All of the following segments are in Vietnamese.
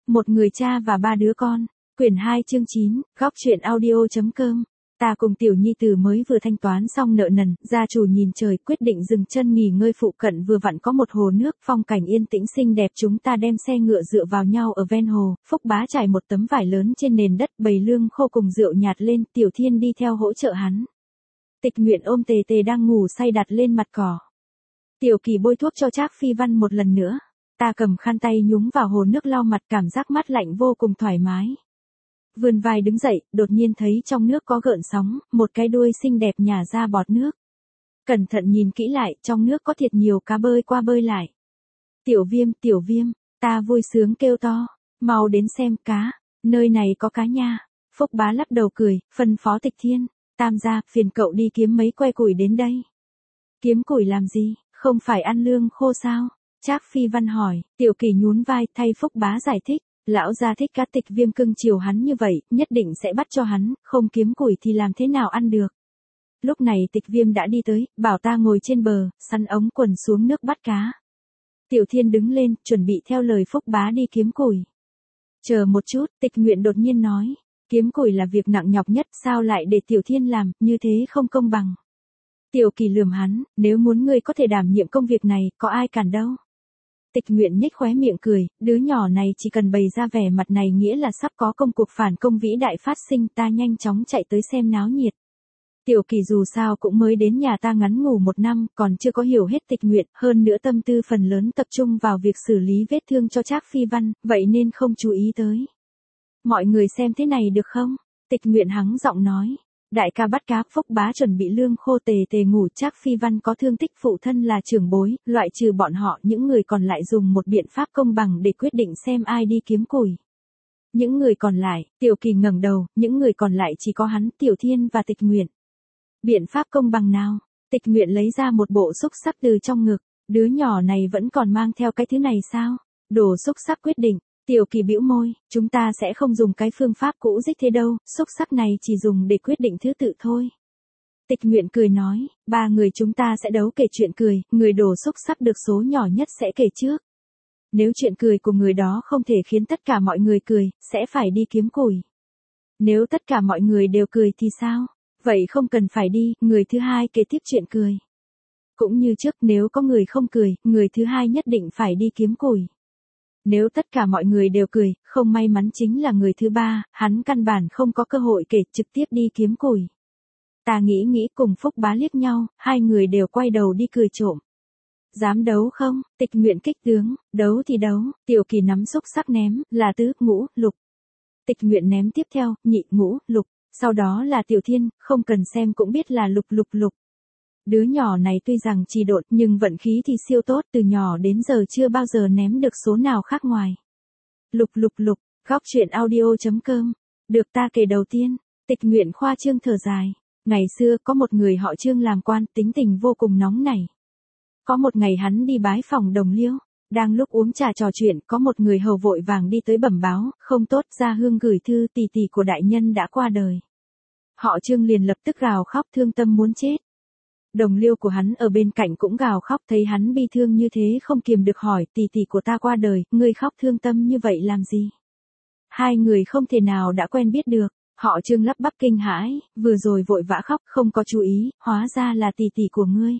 Một người cha và ba đứa con. Quyển 2 chương 9, góc truyện audio.com. Ta cùng tiểu nhi tử mới vừa thanh toán xong nợ nần, gia chủ nhìn trời quyết định dừng chân nghỉ ngơi phụ cận vừa vặn có một hồ nước phong cảnh yên tĩnh xinh đẹp, chúng ta đem xe ngựa dựa vào nhau ở ven hồ, Phúc Bá trải một tấm vải lớn trên nền đất bày lương khô cùng rượu nhạt lên, Tiểu Thiên đi theo hỗ trợ hắn. Tịch Nguyện ôm Tề Tề đang ngủ say đặt lên mặt cỏ. Tiểu Kỳ bôi thuốc cho Trác Phi Văn một lần nữa. Ta cầm khăn tay nhúng vào hồ nước lau mặt, cảm giác mát lạnh vô cùng thoải mái. Vươn vai đứng dậy, đột nhiên thấy trong nước có gợn sóng, một cái đuôi xinh đẹp nhả ra bọt nước. Cẩn thận nhìn kỹ lại, trong nước có thiệt nhiều cá bơi qua bơi lại. Tiểu Viêm, ta vui sướng kêu to, mau đến xem cá, nơi này có cá nha. Phúc Bá lắc đầu cười, phân phó Tịch Thiên, Tam gia, phiền cậu đi kiếm mấy que củi đến đây. Kiếm củi làm gì, không phải ăn lương khô sao? Trác Phi Văn hỏi. Tiểu Kỳ nhún vai, thay Phúc Bá giải thích. Lão gia thích cá, Tịch Viêm cưng chiều hắn như vậy, nhất định sẽ bắt cho hắn, không kiếm củi thì làm thế nào ăn được. Lúc này Tịch Viêm đã đi tới, bảo ta ngồi trên bờ, sắn ống quần xuống nước bắt cá. Tiểu Thiên đứng lên, chuẩn bị theo lời Phúc Bá đi kiếm củi. Chờ một chút, Tịch Nguyện đột nhiên nói. Kiếm củi là việc nặng nhọc nhất, sao lại để Tiểu Thiên làm, như thế không công bằng. Tiểu Kỳ lườm hắn, nếu muốn ngươi có thể đảm nhiệm công việc này, có ai cản đâu. Tịch Nguyện nhếch khóe miệng cười, đứa nhỏ này chỉ cần bày ra vẻ mặt này nghĩa là sắp có công cuộc phản công vĩ đại phát sinh, ta nhanh chóng chạy tới xem náo nhiệt. Tiểu Kỳ dù sao cũng mới đến nhà ta ngắn ngủ 1 năm, còn chưa có hiểu hết Tịch Nguyện, hơn nữa tâm tư phần lớn tập trung vào việc xử lý vết thương cho Trác Phi Văn, vậy nên không chú ý tới. Mọi người xem thế này được không? Tịch Nguyện hắng giọng nói. Đại ca bắt cá, Phúc Bá chuẩn bị lương khô, Tề Tề ngủ, Trác Phi Văn có thương tích, phụ thân là trưởng bối, loại trừ bọn họ, những người còn lại dùng một biện pháp công bằng để quyết định xem ai đi kiếm củi. Những người còn lại, Tiểu Kỳ ngẩng đầu, những người còn lại chỉ có hắn, Tiểu Thiên và Tịch Nguyện. Biện pháp công bằng nào? Tịch Nguyện lấy ra một bộ xúc xắc từ trong ngực, đứa nhỏ này vẫn còn mang theo cái thứ này sao? Đồ xúc xắc quyết định. Tiểu Kỳ bĩu môi, chúng ta sẽ không dùng cái phương pháp cũ dích thế đâu, xúc xắc này chỉ dùng để quyết định thứ tự thôi. Tịch Nguyện cười nói, 3 người chúng ta sẽ đấu kể chuyện cười, người đổ xúc xắc được số nhỏ nhất sẽ kể trước. Nếu chuyện cười của người đó không thể khiến tất cả mọi người cười, sẽ phải đi kiếm củi. Nếu tất cả mọi người đều cười thì sao? Vậy không cần phải đi, người thứ hai kể tiếp chuyện cười. Cũng như trước, nếu có người không cười, người thứ hai nhất định phải đi kiếm củi. Nếu tất cả mọi người đều cười, không may mắn chính là người thứ ba, hắn căn bản không có cơ hội kể, trực tiếp đi kiếm củi. Ta nghĩ cùng Phúc Bá liếc nhau, hai người đều quay đầu đi cười trộm. Dám đấu không? Tịch Nguyện kích tướng, đấu thì đấu, Tiểu Kỳ nắm xúc xắc ném, là tứ, ngũ, lục. Tịch Nguyện ném tiếp theo, nhị, ngũ, lục, sau đó là Tiểu Thiên, không cần xem cũng biết là lục. Đứa nhỏ này tuy rằng trì độn nhưng vận khí thì siêu tốt, từ nhỏ đến giờ chưa bao giờ ném được số nào khác ngoài. Lục, góc truyện audio.com. Được ta kể đầu tiên, Tịch Nguyện khoa trương thở dài. Ngày xưa có một người họ Trương làm quan, tính tình vô cùng nóng nảy. Có một ngày hắn đi bái phòng đồng liêu, đang lúc uống trà trò chuyện, có một người hầu vội vàng đi tới bẩm báo, không tốt, gia hương gửi thư, tỷ tỷ của đại nhân đã qua đời. Họ Trương liền lập tức gào khóc thương tâm muốn chết. Đồng liêu của hắn ở bên cạnh cũng gào khóc, thấy hắn bi thương như thế không kiềm được hỏi, tỷ tỷ của ta qua đời, ngươi khóc thương tâm như vậy làm gì? Hai người không thể nào đã quen biết được, họ Trương lắp bắp kinh hãi, vừa rồi vội vã khóc không có chú ý, hóa ra là tỷ tỷ của ngươi.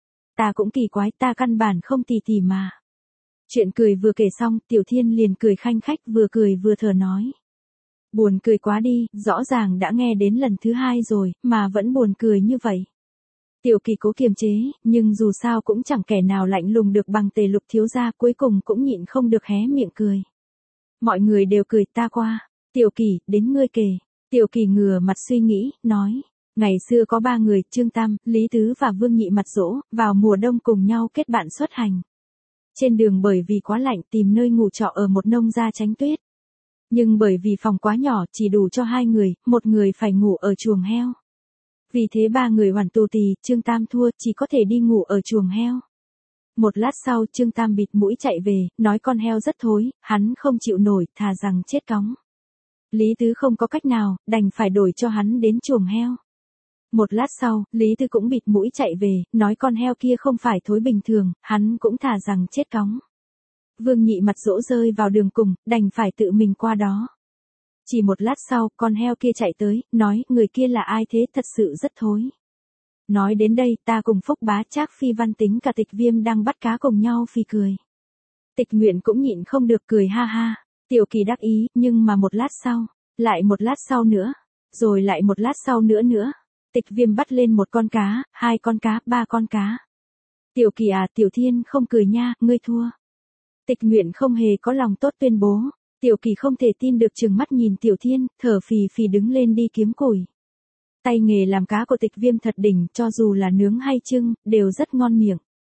Ta cũng kỳ quái, ta căn bản không tỷ tỷ mà. Chuyện cười vừa kể xong, Tiểu Thiên liền cười khanh khách, vừa cười vừa thở nói. Buồn cười quá đi, rõ ràng đã nghe đến lần thứ 2 rồi, mà vẫn buồn cười như vậy. Tiểu Kỳ cố kiềm chế, nhưng dù sao cũng chẳng kẻ nào lạnh lùng được bằng Tề Lục thiếu gia, cuối cùng cũng nhịn không được hé miệng cười. Mọi người đều cười, ta qua. Tiểu Kỳ, đến ngươi kể. Tiểu Kỳ ngửa mặt suy nghĩ, nói. Ngày xưa có 3 người, Trương Tam, Lý Tứ và Vương Nhị Mặt Dỗ, vào mùa đông cùng nhau kết bạn xuất hành. Trên đường bởi vì quá lạnh tìm nơi ngủ trọ ở một nông gia tránh tuyết. Nhưng bởi vì phòng quá nhỏ chỉ đủ cho 2 người, một người phải ngủ ở chuồng heo. Vì thế 3 người hoàn tù tì, Trương Tam thua, chỉ có thể đi ngủ ở chuồng heo. Một lát sau, Trương Tam bịt mũi chạy về, nói con heo rất thối, hắn không chịu nổi, thà rằng chết cóng. Lý Tứ không có cách nào, đành phải đổi cho hắn đến chuồng heo. Một lát sau, Lý Tứ cũng bịt mũi chạy về, nói con heo kia không phải thối bình thường, hắn cũng thà rằng chết cóng. Vương Nhị mặt dỗ rơi vào đường cùng, đành phải tự mình qua đó. Chỉ một lát sau, con heo kia chạy tới, nói, người kia là ai thế, thật sự rất thối. Nói đến đây, ta cùng Phúc Bá, Trác Phi Văn tính cả Tịch Viêm đang bắt cá cùng nhau phì cười. Tịch Nguyện cũng nhịn không được cười ha ha. Tiểu Kỳ đắc ý, nhưng mà một lát sau, lại một lát sau nữa, rồi lại một lát sau nữa. Tịch Viêm bắt lên một con cá, 2 con cá, 3 con cá. Tiểu Kỳ à, Tiểu Thiên không cười nha, ngươi thua. Tịch Nguyện không hề có lòng tốt tuyên bố. Tiểu Kỳ không thể tin được, trừng mắt nhìn Tiểu Thiên, thở phì phì đứng lên đi kiếm củi. Tay nghề làm cá của Tịch Viêm thật đỉnh, cho dù là nướng hay trưng, đều rất ngon miệng.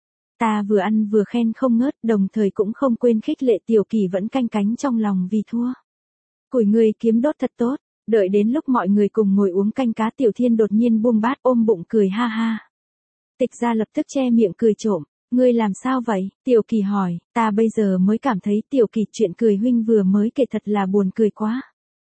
Ta vừa ăn vừa khen không ngớt, đồng thời cũng không quên khích lệ Tiểu Kỳ vẫn canh cánh trong lòng vì thua. Củi ngươi kiếm đốt thật tốt. Đợi đến lúc mọi người cùng ngồi uống canh cá, Tiểu Thiên đột nhiên buông bát ôm bụng cười ha ha. Tịch gia lập tức che miệng cười trộm. Ngươi làm sao vậy? Tiểu Kỳ hỏi. Ta bây giờ mới cảm thấy Tiểu Kỳ chuyện cười huynh vừa mới kể thật là buồn cười quá.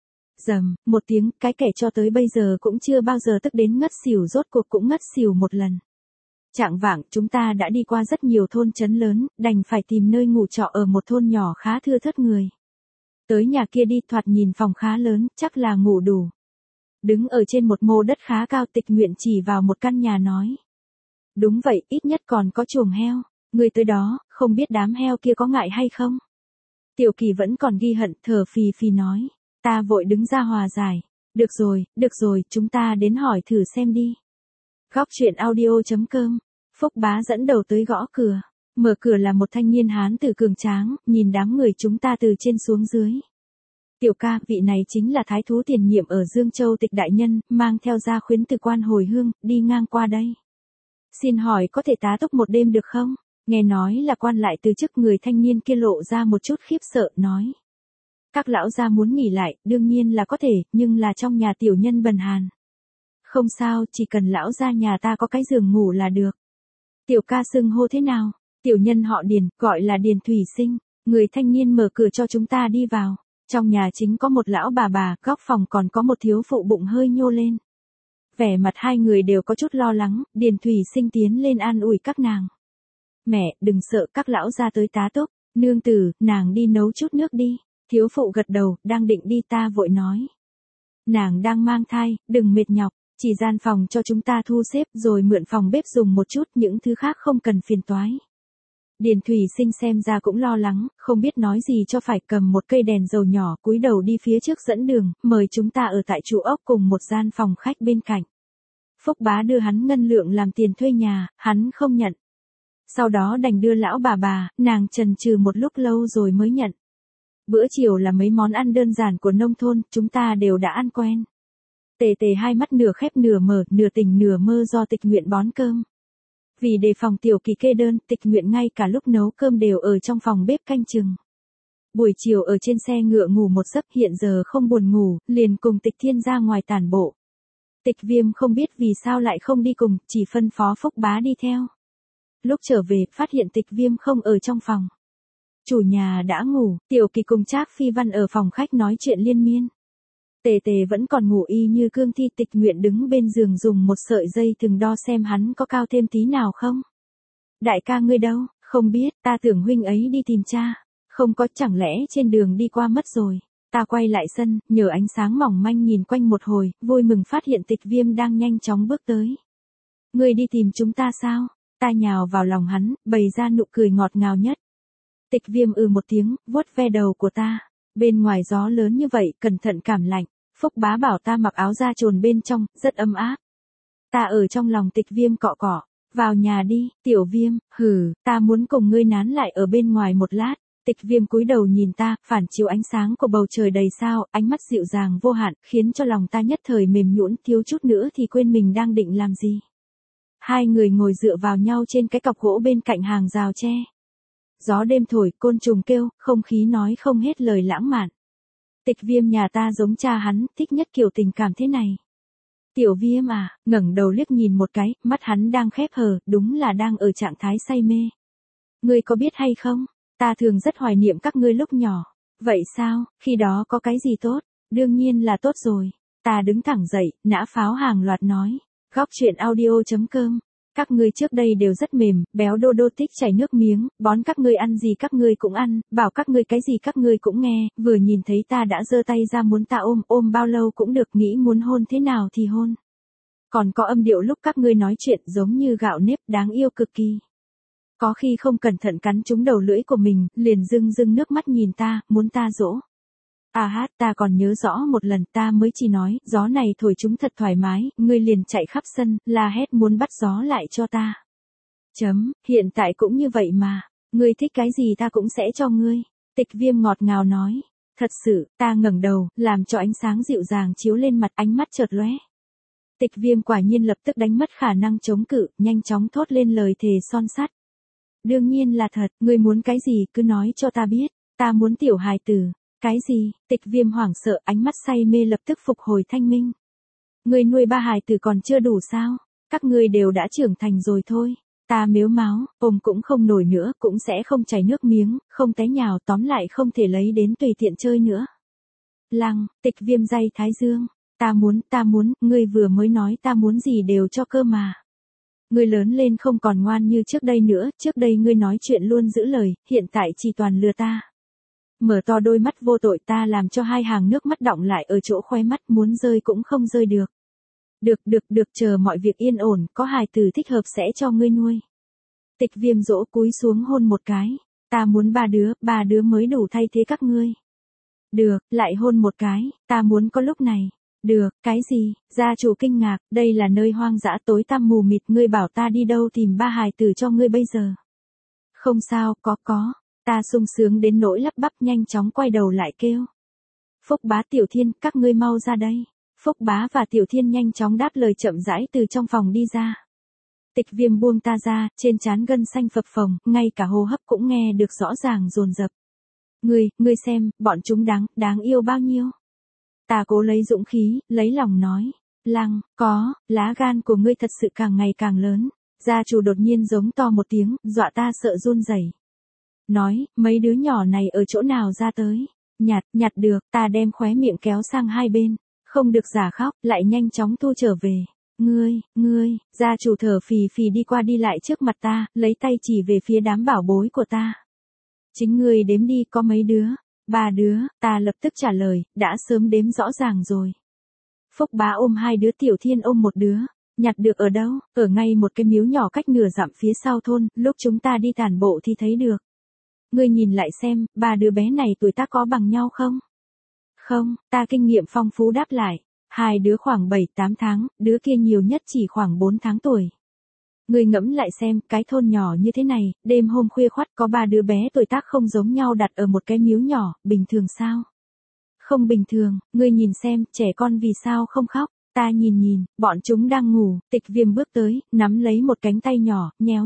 Rầm, một tiếng, cái kẻ cho tới bây giờ cũng chưa bao giờ tức đến ngất xỉu rốt cuộc cũng ngất xỉu một lần. Chạng vạng, chúng ta đã đi qua rất nhiều thôn trấn lớn, đành phải tìm nơi ngủ trọ ở một thôn nhỏ khá thưa thớt người. Tới nhà kia đi, thoạt nhìn phòng khá lớn, chắc là ngủ đủ. Đứng ở trên một mô đất khá cao, Tịch Nguyện chỉ vào một căn nhà nói. Đúng vậy, ít nhất còn có chuồng heo. Người tới đó, không biết đám heo kia có ngại hay không? Tiểu Kỳ vẫn còn ghi hận, thở phì phì nói. Ta vội đứng ra hòa giải. Được rồi, chúng ta đến hỏi thử xem đi. Góc truyện audio.com. Phúc Bá dẫn đầu tới gõ cửa. Mở cửa là một thanh niên hán tử cường tráng, nhìn đám người chúng ta từ trên xuống dưới. Tiểu ca, vị này chính là thái thú tiền nhiệm ở Dương Châu Tịch đại nhân, mang theo gia khuyến từ quan hồi hương, đi ngang qua đây. Xin hỏi có thể tá túc một đêm được không? Nghe nói là quan lại từ chức, người thanh niên kia lộ ra một chút khiếp sợ, nói. Các lão gia muốn nghỉ lại, đương nhiên là có thể, nhưng là trong nhà tiểu nhân bần hàn. Không sao, chỉ cần lão gia nhà ta có cái giường ngủ là được. Tiểu ca xưng hô thế nào? Tiểu nhân họ Điền, gọi là Điền Thủy Sinh. Người thanh niên mở cửa cho chúng ta đi vào. Trong nhà chính có một lão bà, góc phòng còn có một thiếu phụ bụng hơi nhô lên. Vẻ mặt hai người đều có chút lo lắng, Điền Thủy Sinh tiến lên an ủi các nàng. Mẹ, đừng sợ, các lão gia tới tá túc. Nương tử, nàng đi nấu chút nước đi. Thiếu phụ gật đầu, đang định đi, ta vội nói. Nàng đang mang thai, đừng mệt nhọc, chỉ gian phòng cho chúng ta thu xếp rồi mượn phòng bếp dùng một chút, những thứ khác không cần phiền toái. Điền Thủy Sinh xem ra cũng lo lắng, không biết nói gì cho phải, cầm một cây đèn dầu nhỏ, cúi đầu đi phía trước dẫn đường, mời chúng ta ở tại trụ ốc cùng một gian phòng khách bên cạnh. Phúc Bá đưa hắn ngân lượng làm tiền thuê nhà, hắn không nhận. Sau đó đành đưa lão bà, nàng chần chừ một lúc lâu rồi mới nhận. Bữa chiều là mấy món ăn đơn giản của nông thôn, chúng ta đều đã ăn quen. Tề Tề hai mắt nửa khép nửa mở, nửa tỉnh nửa mơ do Tịch Nguyện bón cơm. Vì đề phòng Tiểu Kỳ kê đơn, Tịch Nguyện ngay cả lúc nấu cơm đều ở trong phòng bếp canh chừng. Buổi chiều ở trên xe ngựa ngủ một giấc, hiện giờ không buồn ngủ, liền cùng Tịch Thiên ra ngoài tản bộ. Tịch Viêm không biết vì sao lại không đi cùng, chỉ phân phó Phúc Bá đi theo. Lúc trở về, phát hiện Tịch Viêm không ở trong phòng. Chủ nhà đã ngủ, Tiểu Kỳ cùng Trác Phi Văn ở phòng khách nói chuyện liên miên. Tề Tề vẫn còn ngủ y như cương thi, Tịch Nguyện đứng bên giường dùng một sợi dây thừng đo xem hắn có cao thêm tí nào không. Đại ca ngươi đâu? Không biết, ta tưởng huynh ấy đi tìm cha. Không có, chẳng lẽ trên đường đi qua mất rồi. Ta quay lại sân, nhờ ánh sáng mỏng manh nhìn quanh một hồi, vui mừng phát hiện Tịch Viêm đang nhanh chóng bước tới. Ngươi đi tìm chúng ta sao? Ta nhào vào lòng hắn, bày ra nụ cười ngọt ngào nhất. Tịch Viêm một tiếng, vuốt ve đầu của ta. Bên ngoài gió lớn như vậy, cẩn thận cảm lạnh. Phúc Bá bảo ta mặc áo da trồn bên trong, rất ấm áp. Ta ở trong lòng Tịch Viêm cọ cọ. Vào nhà đi, Tiểu Viêm, ta muốn cùng ngươi nán lại ở bên ngoài một lát. Tịch Viêm cúi đầu nhìn ta, phản chiếu ánh sáng của bầu trời đầy sao, ánh mắt dịu dàng vô hạn, khiến cho lòng ta nhất thời mềm nhũn, thiếu chút nữa thì quên mình đang định làm gì. Hai người ngồi dựa vào nhau trên cái cọc gỗ bên cạnh hàng rào tre. Gió đêm thổi, côn trùng kêu, không khí nói không hết lời lãng mạn. Tịch Viêm nhà ta giống cha hắn, thích nhất kiểu tình cảm thế này. Tiểu Viêm à, ngẩng đầu liếc nhìn một cái, mắt hắn đang khép hờ, đúng là đang ở trạng thái say mê. Ngươi có biết hay không, ta thường rất hoài niệm các ngươi lúc nhỏ. Vậy sao, khi đó có cái gì tốt? Đương nhiên là tốt rồi. Ta đứng thẳng dậy, nã pháo hàng loạt nói. Góc truyện audio.com Các ngươi trước đây đều rất mềm, béo đô đô thích chảy nước miếng, bón các ngươi ăn gì các ngươi cũng ăn, bảo các ngươi cái gì các ngươi cũng nghe, vừa nhìn thấy ta đã giơ tay ra muốn ta ôm bao lâu cũng được, nghĩ muốn hôn thế nào thì hôn. Còn có âm điệu lúc các ngươi nói chuyện giống như gạo nếp, đáng yêu cực kỳ. Có khi không cẩn thận cắn trúng đầu lưỡi của mình, liền rưng nước mắt nhìn ta, muốn ta dỗ. Ta còn nhớ rõ một lần ta mới chỉ nói, gió này thổi chúng thật thoải mái, ngươi liền chạy khắp sân, la hét muốn bắt gió lại cho ta. Hiện tại cũng như vậy mà, ngươi thích cái gì ta cũng sẽ cho ngươi. Tịch Viêm ngọt ngào nói, thật sự, ta ngẩng đầu, làm cho ánh sáng dịu dàng chiếu lên mặt, ánh mắt chợt lóe. Tịch Viêm quả nhiên lập tức đánh mất khả năng chống cự, nhanh chóng thốt lên lời thề son sắt. Đương nhiên là thật, ngươi muốn cái gì cứ nói cho ta biết, ta muốn tiểu hài tử. Cái gì? Tịch Viêm hoảng sợ, ánh mắt say mê lập tức phục hồi thanh minh. Ngươi nuôi 3 hài tử còn chưa đủ sao? Các ngươi đều đã trưởng thành rồi thôi. Ta mếu máo, ôm cũng không nổi nữa, cũng sẽ không chảy nước miếng, không té nhào, tóm lại không thể lấy đến tùy tiện chơi nữa. Tịch Viêm day thái dương. Ta muốn, ngươi vừa mới nói ta muốn gì đều cho cơ mà. Ngươi lớn lên không còn ngoan như trước đây nữa, trước đây ngươi nói chuyện luôn giữ lời, hiện tại chỉ toàn lừa ta. Mở to đôi mắt vô tội, ta làm cho 2 hàng nước mắt đọng lại ở chỗ khóe mắt, muốn rơi cũng không rơi được. Được, chờ mọi việc yên ổn, có hài tử thích hợp sẽ cho ngươi nuôi. Tịch Viêm dỗ cúi xuống hôn một cái. Ta muốn 3 đứa mới đủ thay thế các ngươi. Được, lại hôn một cái, ta muốn có lúc này. Được, cái gì? Gia chủ kinh ngạc, đây là nơi hoang dã tối tăm mù mịt, ngươi bảo ta đi đâu tìm 3 hài tử cho ngươi bây giờ? Không sao, có. Ta sung sướng đến nỗi lắp bắp, nhanh chóng quay đầu lại kêu. Phúc Bá, Tiểu Thiên, các ngươi mau ra đây. Phúc Bá và Tiểu Thiên nhanh chóng đáp lời chậm rãi từ trong phòng đi ra. Tịch Viêm buông ta ra, trên trán gân xanh phập phồng, ngay cả hô hấp cũng nghe được rõ ràng dồn dập. Ngươi xem, bọn chúng đáng yêu bao nhiêu. Ta cố lấy dũng khí, lấy lòng nói. Có, lá gan của ngươi thật sự càng ngày càng lớn. Gia chủ đột nhiên giống to một tiếng, dọa ta sợ run rẩy. Nói, mấy đứa nhỏ này ở chỗ nào ra tới? Nhặt được, ta đem khóe miệng kéo sang hai bên. Không được giả khóc, lại nhanh chóng thu trở về. Ngươi, gia chủ thở phì phì đi qua đi lại trước mặt ta, lấy tay chỉ về phía đám bảo bối của ta. Chính ngươi đếm đi, có mấy đứa? 3 đứa, ta lập tức trả lời, đã sớm đếm rõ ràng rồi. Phúc Bá ôm 2 đứa, Tiểu Thiên ôm 1 đứa. Nhặt được ở đâu? Ở ngay một cái miếu nhỏ cách nửa dặm phía sau thôn, lúc chúng ta đi tản bộ thì thấy được. Ngươi nhìn lại xem, 3 đứa bé này tuổi tác có bằng nhau không? Không, ta kinh nghiệm phong phú đáp lại. 2 đứa khoảng 7-8 tháng, đứa kia nhiều nhất chỉ khoảng 4 tháng tuổi. Ngươi ngẫm lại xem, cái thôn nhỏ như thế này, đêm hôm khuya khoắt có 3 đứa bé tuổi tác không giống nhau đặt ở một cái miếu nhỏ, bình thường sao? Không bình thường, ngươi nhìn xem, trẻ con vì sao không khóc? Ta nhìn, bọn chúng đang ngủ, Tịch Viêm bước tới, nắm lấy một cánh tay nhỏ, nhéo.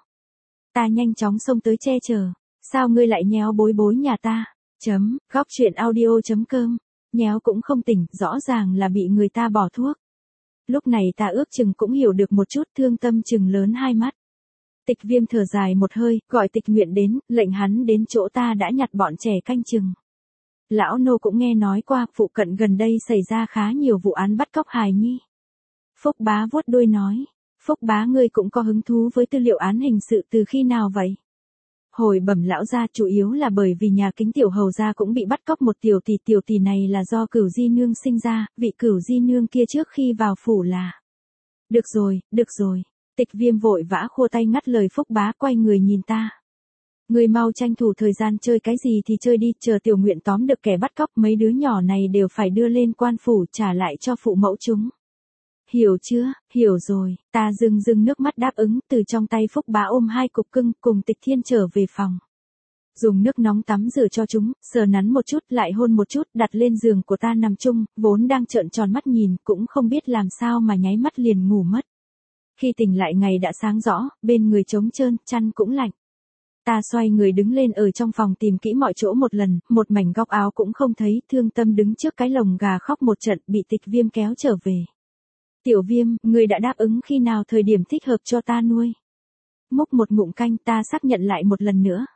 Ta nhanh chóng xông tới che chở. Sao ngươi lại nhéo bối nhà ta? Góc truyện audio.com. Nhéo cũng không tỉnh, rõ ràng là bị người ta bỏ thuốc. Lúc này ta ước chừng cũng hiểu được một chút, thương tâm chừng lớn hai mắt. Tịch Viêm thở dài một hơi, gọi Tịch Nguyện đến, lệnh hắn đến chỗ ta đã nhặt bọn trẻ canh chừng. Lão nô cũng nghe nói qua, phụ cận gần đây xảy ra khá nhiều vụ án bắt cóc hài nhi. Phúc Bá vuốt đuôi nói. Phúc Bá, ngươi cũng có hứng thú với tư liệu án hình sự từ khi nào vậy? Hồi bẩm lão gia, chủ yếu là bởi vì nhà Kính tiểu hầu gia cũng bị bắt cóc một tiểu tỷ này là do Cửu Di Nương sinh ra, vị Cửu Di Nương kia trước khi vào phủ là. Được rồi. Tịch Viêm vội vã khua tay ngắt lời Phúc Bá, quay người nhìn ta. Người mau tranh thủ thời gian, chơi cái gì thì chơi đi, chờ Tiểu Nguyện tóm được kẻ bắt cóc, mấy đứa nhỏ này đều phải đưa lên quan phủ trả lại cho phụ mẫu chúng. Hiểu chưa? Hiểu rồi. Ta rưng nước mắt đáp ứng, từ trong tay Phúc Bá ôm 2 cục cưng, cùng Tịch Thiên trở về phòng. Dùng nước nóng tắm rửa cho chúng, sờ nắn một chút, lại hôn một chút, đặt lên giường của ta nằm chung, vốn đang trợn tròn mắt nhìn, cũng không biết làm sao mà nháy mắt liền ngủ mất. Khi tỉnh lại ngày đã sáng rõ, bên người trống trơn, chăn cũng lạnh. Ta xoay người đứng lên ở trong phòng tìm kỹ mọi chỗ một lần, một mảnh góc áo cũng không thấy, thương tâm đứng trước cái lồng gà khóc một trận, bị Tịch Viêm kéo trở về. Tiểu Viêm, ngươi đã đáp ứng khi nào thời điểm thích hợp cho ta nuôi? Múc một ngụm canh, ta xác nhận lại một lần nữa.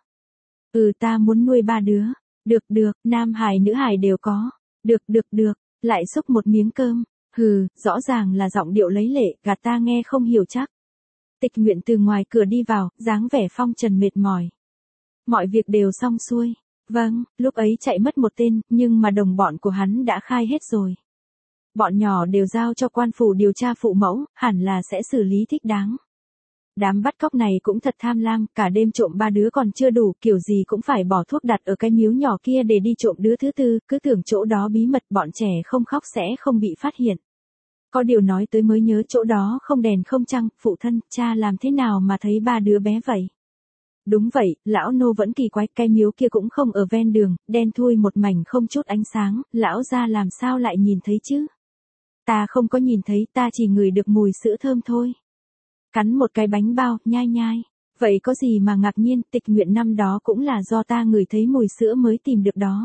Ta muốn nuôi 3 đứa. Được, nam hài nữ hài đều có. Được, lại xúc một miếng cơm. Rõ ràng là giọng điệu lấy lệ, gạt ta nghe không hiểu chắc. Tịch Nguyện từ ngoài cửa đi vào, dáng vẻ phong trần mệt mỏi. Mọi việc đều xong xuôi. Vâng, lúc ấy chạy mất một tên, nhưng mà đồng bọn của hắn đã khai hết rồi. Bọn nhỏ đều giao cho quan phủ điều tra phụ mẫu, hẳn là sẽ xử lý thích đáng. Đám bắt cóc này cũng thật tham lam, cả đêm trộm 3 đứa còn chưa đủ, kiểu gì cũng phải bỏ thuốc đặt ở cái miếu nhỏ kia để đi trộm đứa thứ tư, cứ tưởng chỗ đó bí mật bọn trẻ không khóc sẽ không bị phát hiện. Có điều nói tới mới nhớ chỗ đó không đèn không trăng, phụ thân, cha làm thế nào mà thấy 3 đứa bé vậy? Đúng vậy, lão nô vẫn kỳ quái, cái miếu kia cũng không ở ven đường, đen thui một mảnh không chút ánh sáng, lão gia làm sao lại nhìn thấy chứ? Ta không có nhìn thấy, ta chỉ ngửi được mùi sữa thơm thôi. Cắn một cái bánh bao, nhai nhai. Vậy có gì mà ngạc nhiên, Tịch Nguyện năm đó cũng là do ta ngửi thấy mùi sữa mới tìm được đó.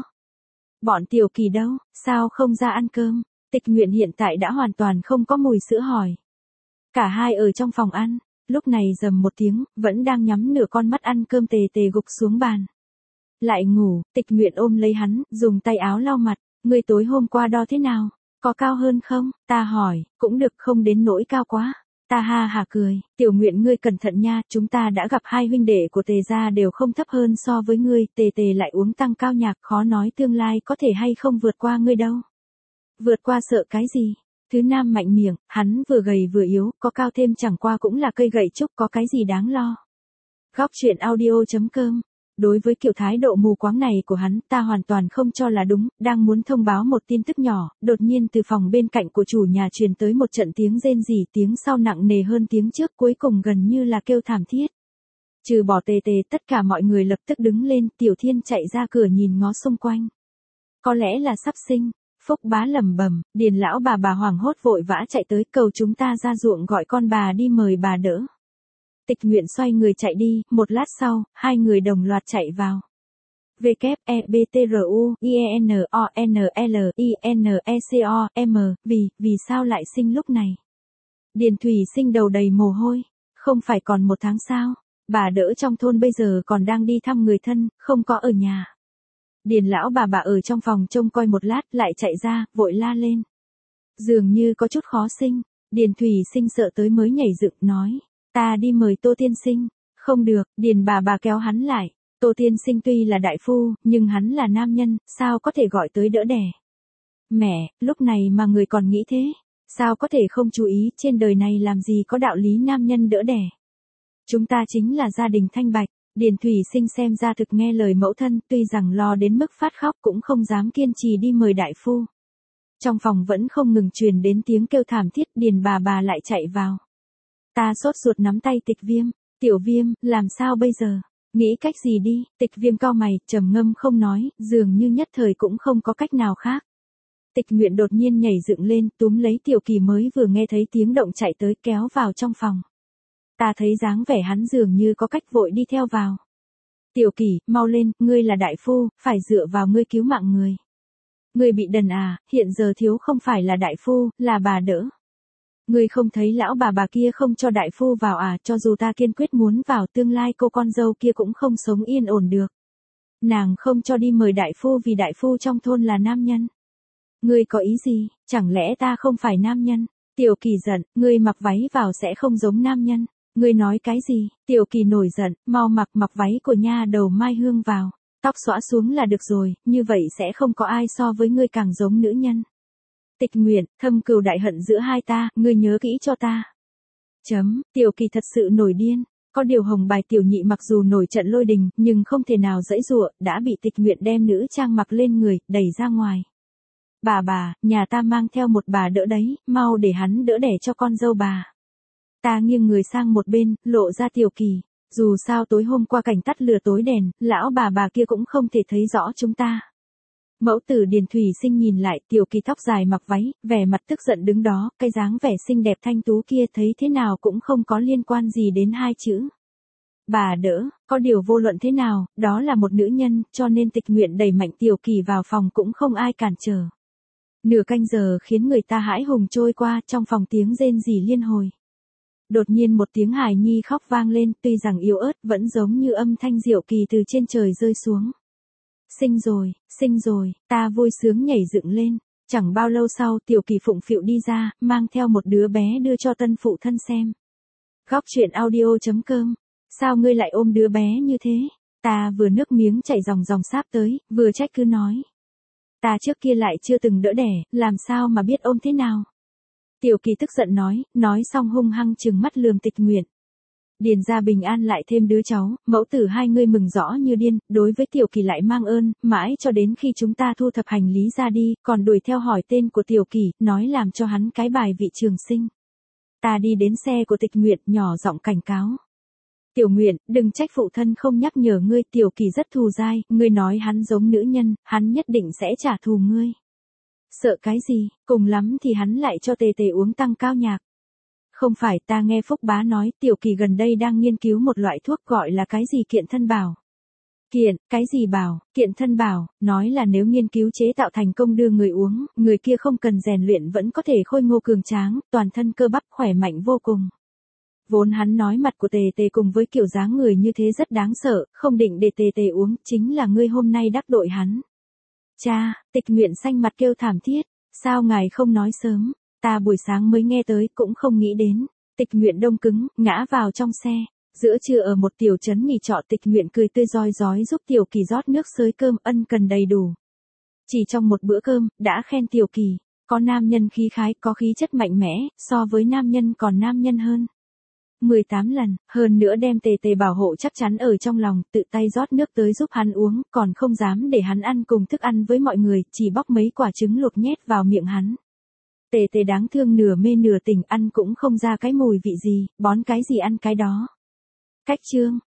Bọn Tiểu Kỳ đâu, sao không ra ăn cơm? Tịch Nguyện hiện tại đã hoàn toàn không có mùi sữa hỏi. Cả hai ở trong phòng ăn, lúc này rầm một tiếng, vẫn đang nhắm nửa con mắt ăn cơm tề tề gục xuống bàn. Lại ngủ, Tịch Nguyện ôm lấy hắn, dùng tay áo lau mặt, ngươi tối hôm qua đo thế nào? Có cao hơn không? Ta hỏi, cũng được không đến nỗi cao quá. Ta ha hả cười, Tiểu Nguyện ngươi cẩn thận nha, chúng ta đã gặp hai huynh đệ của Tề gia đều không thấp hơn so với ngươi, Tề Tề lại uống tăng cao nhạc, khó nói tương lai có thể hay không vượt qua ngươi đâu. Vượt qua sợ cái gì? Thứ Nam mạnh miệng, hắn vừa gầy vừa yếu, có cao thêm chẳng qua cũng là cây gậy trúc, có cái gì đáng lo. Góc truyện audio.com. Đối với kiểu thái độ mù quáng này của hắn, ta hoàn toàn không cho là đúng, đang muốn thông báo một tin tức nhỏ, đột nhiên từ phòng bên cạnh của chủ nhà truyền tới một trận tiếng rên rỉ, tiếng sau nặng nề hơn tiếng trước, cuối cùng gần như là kêu thảm thiết. Trừ bỏ Tề Tề, tất cả mọi người lập tức đứng lên, Tiểu Thiên chạy ra cửa nhìn ngó xung quanh. Có lẽ là sắp sinh. Phúc Bá lẩm bẩm, Điền lão bà hoảng hốt vội vã chạy tới, cầu chúng ta ra ruộng gọi con bà đi mời bà đỡ. Tịch Nguyện xoay người chạy đi, một lát sau, hai người đồng loạt chạy vào. WEBTRUINONLINECOM, vì sao lại sinh lúc này? Điền Thủy Sinh đầu đầy mồ hôi, không phải còn 1 tháng sao? Bà đỡ trong thôn bây giờ còn đang đi thăm người thân, không có ở nhà. Điền lão bà ở trong phòng trông coi một lát lại chạy ra, vội la lên. Dường như có chút khó sinh, Điền Thủy Sinh sợ tới mới nhảy dựng nói. Ta đi mời Tô Tiên Sinh. Không được, Điền bà kéo hắn lại. Tô Tiên Sinh tuy là đại phu, nhưng hắn là nam nhân, sao có thể gọi tới đỡ đẻ. Mẹ, lúc này mà người còn nghĩ thế. Sao có thể không chú ý, trên đời này làm gì có đạo lý nam nhân đỡ đẻ. Chúng ta chính là gia đình thanh bạch. Điền Thủy Sinh xem ra thực nghe lời mẫu thân, tuy rằng lo đến mức phát khóc cũng không dám kiên trì đi mời đại phu. Trong phòng vẫn không ngừng truyền đến tiếng kêu thảm thiết, Điền bà lại chạy vào. Ta sốt ruột nắm tay Tịch Viêm, Tiểu Viêm, làm sao bây giờ? Nghĩ cách gì đi? Tịch Viêm cau mày, trầm ngâm không nói, dường như nhất thời cũng không có cách nào khác. Tịch Nguyện đột nhiên nhảy dựng lên, túm lấy Tiểu Kỳ mới vừa nghe thấy tiếng động chạy tới, kéo vào trong phòng. Ta thấy dáng vẻ hắn dường như có cách, vội đi theo vào. Tiểu Kỳ, mau lên, ngươi là đại phu, phải dựa vào ngươi cứu mạng người. Ngươi bị đần à, hiện giờ thiếu không phải là đại phu, là bà đỡ. Ngươi không thấy lão bà kia không cho đại phu vào à, cho dù ta kiên quyết muốn vào, tương lai cô con dâu kia cũng không sống yên ổn được. Nàng không cho đi mời đại phu vì đại phu trong thôn là nam nhân. Ngươi có ý gì, chẳng lẽ ta không phải nam nhân? Tiểu Kỳ giận, ngươi mặc váy vào sẽ không giống nam nhân. Ngươi nói cái gì? Tiểu Kỳ nổi giận, mau mặc váy của nha đầu Mai Hương vào. Tóc xõa xuống là được rồi, như vậy sẽ không có ai so với ngươi càng giống nữ nhân. Tịch Nguyện, thâm cừu đại hận giữa hai ta, ngươi nhớ kỹ cho ta. Tiểu Kỳ thật sự nổi điên. Có điều Hồng Bài tiểu nhị mặc dù nổi trận lôi đình, nhưng không thể nào giãy giụa, đã bị Tịch Nguyện đem nữ trang mặc lên người, đẩy ra ngoài. Bà, nhà ta mang theo một bà đỡ đấy, mau để hắn đỡ đẻ cho con dâu bà. Ta nghiêng người sang một bên, lộ ra Tiểu Kỳ. Dù sao tối hôm qua cảnh tắt lửa tối đèn, lão bà kia cũng không thể thấy rõ chúng ta. Mẫu tử Điền Thủy Sinh nhìn lại, Tiểu Kỳ tóc dài mặc váy, vẻ mặt tức giận đứng đó, cái dáng vẻ xinh đẹp thanh tú kia thấy thế nào cũng không có liên quan gì đến hai chữ. Bà đỡ, có điều vô luận thế nào, đó là một nữ nhân, cho nên Tịch Nguyện đẩy mạnh Tiểu Kỳ vào phòng cũng không ai cản trở. Nửa canh giờ khiến người ta hãi hùng trôi qua, trong phòng tiếng rên rỉ liên hồi. Đột nhiên một tiếng hài nhi khóc vang lên, tuy rằng yếu ớt, vẫn giống như âm thanh Diệu Kỳ từ trên trời rơi xuống. Sinh rồi, ta vui sướng nhảy dựng lên. Chẳng bao lâu sau, Tiểu Kỳ phụng phịu đi ra, mang theo một đứa bé đưa cho tân phụ thân xem. Góc chuyện audio.com. Sao ngươi lại ôm đứa bé như thế? Ta vừa nước miếng chảy ròng ròng sáp tới, vừa trách cứ nói. Ta trước kia lại chưa từng đỡ đẻ, làm sao mà biết ôm thế nào? Tiểu Kỳ tức giận nói xong hung hăng trừng mắt lườm Tịch Nguyện. Điền gia bình an lại thêm đứa cháu, mẫu tử hai người mừng rõ như điên, đối với Tiểu Kỳ lại mang ơn, mãi cho đến khi chúng ta thu thập hành lý ra đi, còn đuổi theo hỏi tên của Tiểu Kỳ, nói làm cho hắn cái bài vị trường sinh. Ta đi đến xe của Tịch Nguyện, nhỏ giọng cảnh cáo. Tiểu Nguyện, đừng trách phụ thân không nhắc nhở ngươi, Tiểu Kỳ rất thù dai, ngươi nói hắn giống nữ nhân, hắn nhất định sẽ trả thù ngươi. Sợ cái gì, cùng lắm thì hắn lại cho Tề Tề uống tăng cao nhạc. Không phải, ta nghe Phúc Bá nói Tiểu Kỳ gần đây đang nghiên cứu một loại thuốc gọi là cái gì kiện thân bảo. Cái gì bảo, kiện thân bảo, nói là nếu nghiên cứu chế tạo thành công đưa người uống, người kia không cần rèn luyện vẫn có thể khôi ngô cường tráng, toàn thân cơ bắp khỏe mạnh vô cùng. Vốn hắn nói mặt của Tề Tề cùng với kiểu dáng người như thế rất đáng sợ, không định để Tề Tề uống, chính là ngươi hôm nay đắc tội hắn. Cha, Tịch Nguyện xanh mặt kêu thảm thiết, sao ngài không nói sớm, ta buổi sáng mới nghe tới cũng không nghĩ đến. Tịch Nguyện đông cứng, ngã vào trong xe. Giữa trưa ở một tiểu trấn nghỉ trọ, Tịch Nguyện cười tươi rói rói giúp Tiểu Kỳ rót nước xới cơm, ân cần đầy đủ. Chỉ trong một bữa cơm, đã khen Tiểu Kỳ, có nam nhân khí khái, có khí chất mạnh mẽ, so với nam nhân còn nam nhân hơn. 18 lần, hơn nữa đem Tề Tề bảo hộ chắc chắn ở trong lòng, tự tay rót nước tới giúp hắn uống, còn không dám để hắn ăn cùng thức ăn với mọi người, chỉ bóc mấy quả trứng luộc nhét vào miệng hắn. Tề Tề đáng thương nửa mê nửa tỉnh, ăn cũng không ra cái mùi vị gì, bón cái gì ăn cái đó. Cách chương,